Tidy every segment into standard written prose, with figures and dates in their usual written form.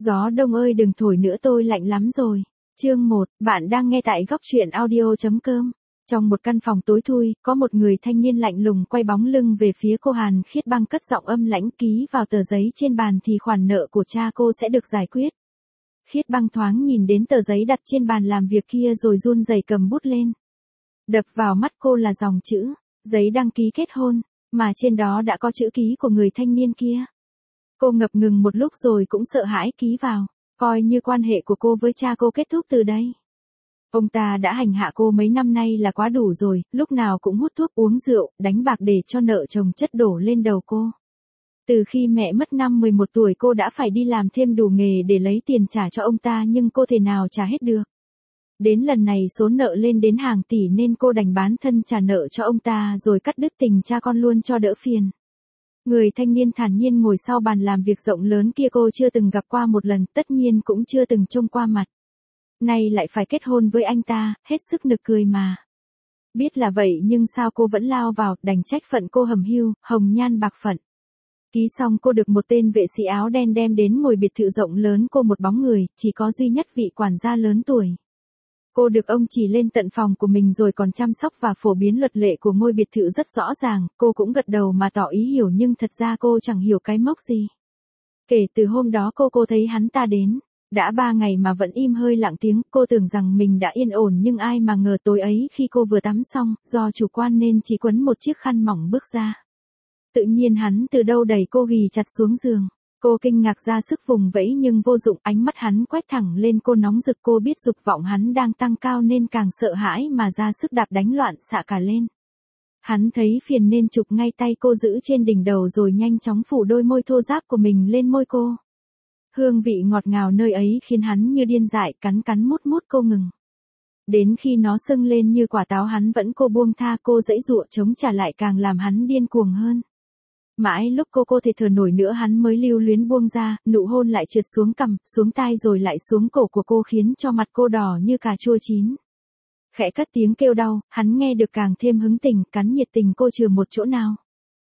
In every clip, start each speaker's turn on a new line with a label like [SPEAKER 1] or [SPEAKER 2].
[SPEAKER 1] Gió đông ơi đừng thổi nữa tôi lạnh lắm rồi. Chương 1, bạn đang nghe tại góc truyện audio.com. Trong một căn phòng tối thui, có một người thanh niên lạnh lùng quay bóng lưng về phía cô Hàn Khiết Băng, cất giọng âm lãnh ký vào tờ giấy trên bàn thì khoản nợ của cha cô sẽ được giải quyết. Khiết Băng thoáng nhìn đến tờ giấy đặt trên bàn làm việc kia rồi run rẩy cầm bút lên. Đập vào mắt cô là dòng chữ, giấy đăng ký kết hôn, mà trên đó đã có chữ ký của người thanh niên kia. Cô ngập ngừng một lúc rồi cũng sợ hãi ký vào, coi như quan hệ của cô với cha cô kết thúc từ đây. Ông ta đã hành hạ cô mấy năm nay là quá đủ rồi, lúc nào cũng hút thuốc uống rượu, đánh bạc để cho nợ chồng chất đổ lên đầu cô. Từ khi mẹ mất năm 11 tuổi cô đã phải đi làm thêm đủ nghề để lấy tiền trả cho ông ta nhưng cô thể nào trả hết được. Đến lần này số nợ lên đến hàng tỷ nên cô đành bán thân trả nợ cho ông ta rồi cắt đứt tình cha con luôn cho đỡ phiền. Người thanh niên thản nhiên ngồi sau bàn làm việc rộng lớn kia cô chưa từng gặp qua một lần, tất nhiên cũng chưa từng trông qua mặt. Nay lại phải kết hôn với anh ta, hết sức nực cười mà. Biết là vậy nhưng sao cô vẫn lao vào, đành trách phận cô hầm hưu, hồng nhan bạc phận. Ký xong cô được một tên vệ sĩ áo đen đem đến ngồi biệt thự rộng lớn cô một bóng người, chỉ có duy nhất vị quản gia lớn tuổi. Cô được ông chỉ lên tận phòng của mình rồi còn chăm sóc và phổ biến luật lệ của ngôi biệt thự rất rõ ràng, cô cũng gật đầu mà tỏ ý hiểu nhưng thật ra cô chẳng hiểu cái mốc gì. Kể từ hôm đó cô thấy hắn ta đến, đã 3 ngày mà vẫn im hơi lặng tiếng, cô tưởng rằng mình đã yên ổn nhưng ai mà ngờ tối ấy khi cô vừa tắm xong, do chủ quan nên chỉ quấn một chiếc khăn mỏng bước ra. Tự nhiên hắn từ đâu đẩy cô ghì chặt xuống giường. Cô kinh ngạc ra sức vùng vẫy nhưng vô dụng, ánh mắt hắn quét thẳng lên cô nóng rực, cô biết dục vọng hắn đang tăng cao nên càng sợ hãi mà ra sức đạp đánh loạn xạ cả lên. Hắn thấy phiền nên chụp ngay tay cô giữ trên đỉnh đầu rồi nhanh chóng phủ đôi môi thô ráp của mình lên môi cô. Hương vị ngọt ngào nơi ấy khiến hắn như điên dại, cắn cắn mút mút cô ngừng. Đến khi nó sưng lên như quả táo hắn vẫn cô buông tha, cô giãy giụa chống trả lại càng làm hắn điên cuồng hơn. Mãi lúc cô thể thở nổi nữa hắn mới lưu luyến buông ra, nụ hôn lại trượt xuống cằm, xuống tai rồi lại xuống cổ của cô khiến cho mặt cô đỏ như cà chua chín. Khẽ cất tiếng kêu đau, hắn nghe được càng thêm hứng tình, cắn nhiệt tình cô chừa một chỗ nào.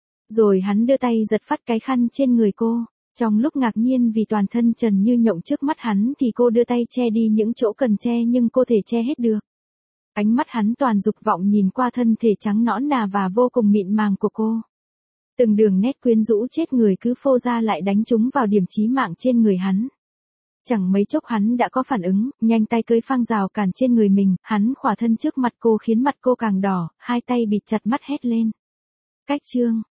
[SPEAKER 1] Rồi hắn đưa tay giật phắt cái khăn trên người cô, trong lúc ngạc nhiên vì toàn thân trần như nhộng trước mắt hắn thì cô đưa tay che đi những chỗ cần che nhưng cô thể che hết được. Ánh mắt hắn toàn dục vọng nhìn qua thân thể trắng nõn nà và vô cùng mịn màng của cô. Từng đường nét quyến rũ chết người cứ phô ra lại đánh trúng vào điểm chí mạng trên người hắn. Chẳng mấy chốc hắn đã có phản ứng, nhanh tay cưỡi phang rào cản trên người mình, hắn khỏa thân trước mặt cô khiến mặt cô càng đỏ, hai tay bịt chặt mắt hét lên. Cách chương.